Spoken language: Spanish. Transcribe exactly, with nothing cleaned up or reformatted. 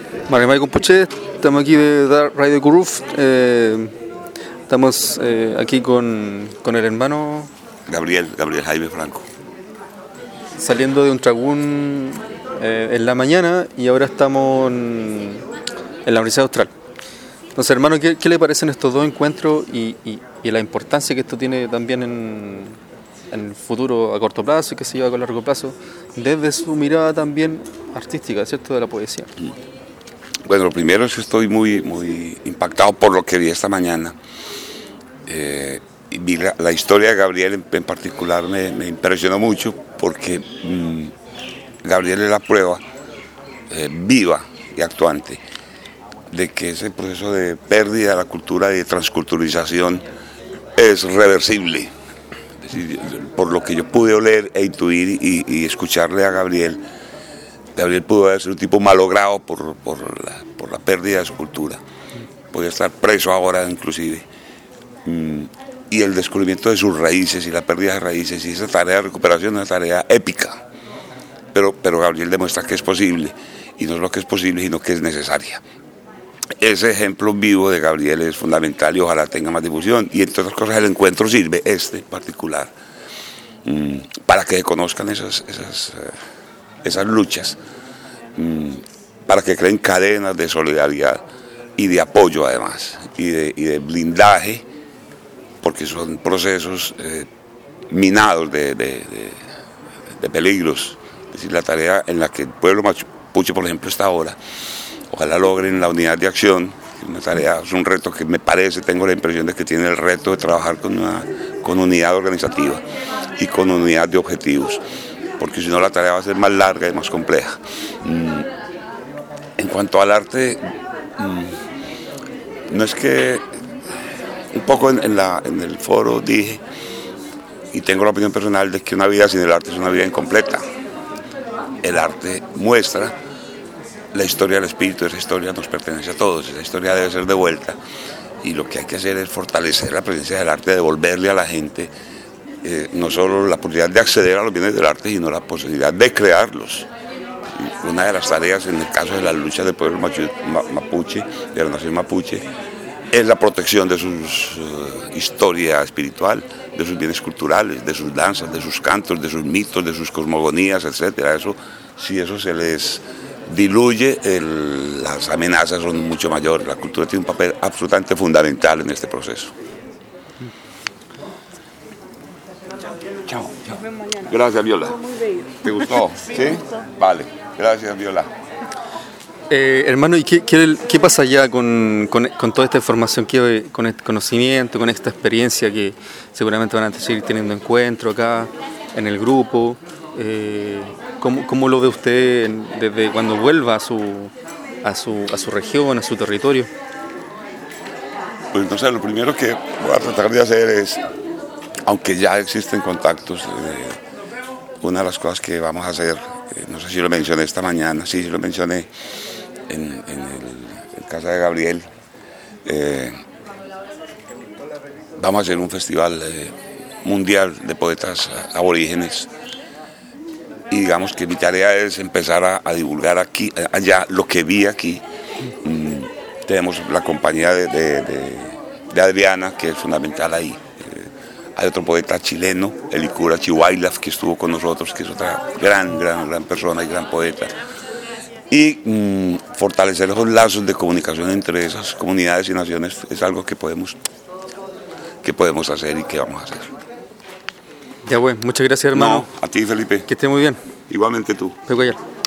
Mario Compuche, estamos aquí de Radio Curruf, eh, estamos eh, aquí con, con el hermano Gabriel, Gabriel Jaime Franco. Saliendo de un tragún eh, en la mañana y ahora estamos en, en la Universidad Austral. Entonces, hermano, ¿qué, qué le parecen estos dos encuentros y, y, y la importancia que esto tiene también en, en el futuro a corto plazo y que se lleva a largo plazo, desde su mirada también artística, ¿cierto?, de la poesía? Bueno, lo primero es que estoy muy, muy impactado por lo que vi esta mañana. Eh, y vi la, la historia de Gabriel en, en particular me, me impresionó mucho porque mmm, Gabriel es la prueba eh, viva y actuante de que ese proceso de pérdida de la cultura y de transculturización es reversible. Es decir, por lo que yo pude oler e intuir y, y escucharle a Gabriel, Gabriel pudo haber sido un tipo malogrado por, por, la, por la pérdida de su cultura. Podría estar preso ahora inclusive. Mm, y el descubrimiento de sus raíces y la pérdida de raíces y esa tarea de recuperación es una tarea épica. Pero, pero Gabriel demuestra que es posible, y no solo que es posible, sino que es necesaria. Ese ejemplo vivo de Gabriel es fundamental y ojalá tenga más difusión. Y entre otras cosas el encuentro sirve, este en particular, mm, para que se conozcan esas, esas, uh, esas luchas, mm, para que creen cadenas de solidaridad y de apoyo además, y de, y de blindaje, porque son procesos eh, minados de, de, de, de peligros. Es decir, la tarea en la que el pueblo mapuche, por ejemplo, está ahora, ojalá logren la unidad de acción. Una tarea, es un reto que me parece, tengo la impresión de que tiene el reto de trabajar con una con unidad organizativa y con unidad de objetivos, porque si no la tarea va a ser más larga y más compleja. Mm. En cuanto al arte, mm, no es que, un poco en, en, la, en el foro dije, y tengo la opinión personal de que una vida sin el arte es una vida incompleta. El arte muestra la historia del espíritu, esa historia nos pertenece a todos, esa historia debe ser devuelta, y lo que hay que hacer es fortalecer la presencia del arte, devolverle a la gente eh, no solo la posibilidad de acceder a los bienes del arte, sino la posibilidad de crearlos. Y una de las tareas en el caso de la lucha del pueblo mapuche, de la nación mapuche, es la protección de su uh, historia espiritual, de sus bienes culturales, de sus danzas, de sus cantos, de sus mitos, de sus cosmogonías, etcétera. Eso, si eso se les diluye, el, las amenazas son mucho mayores. La cultura tiene un papel absolutamente fundamental en este proceso. Chao. Chao. Gracias, Viola. ¿Te gustó? ¿Sí? ¿Sí? Vale. Gracias, Viola. Eh, hermano, ¿y qué, qué, qué pasa ya con, con, con toda esta información, que, con este conocimiento, con esta experiencia que seguramente van a seguir teniendo encuentro acá en el grupo? Eh, ¿cómo, ¿Cómo lo ve usted desde cuando vuelva a su, a, su, a su región, a su territorio? Pues no sé, lo primero que voy a tratar de hacer es, aunque ya existen contactos, eh, una de las cosas que vamos a hacer, eh, no sé si lo mencioné esta mañana, sí, sí lo mencioné, en, en, el, en casa de Gabriel, eh, vamos a hacer un festival eh, mundial de poetas aborígenes, y digamos que mi tarea es empezar a, a divulgar aquí, allá, lo que vi aquí. Mm, tenemos la compañía de, de, de, de Adriana, que es fundamental ahí. Eh, hay otro poeta chileno, Elicura Chihuailaf, que estuvo con nosotros, que es otra gran, gran, gran persona y gran poeta. Y mmm, fortalecer esos lazos de comunicación entre esas comunidades y naciones es algo que podemos, que podemos hacer y que vamos a hacer. Ya, bueno, muchas gracias, hermano. No, a ti, Felipe. Que esté muy bien. Igualmente tú. Peculiar.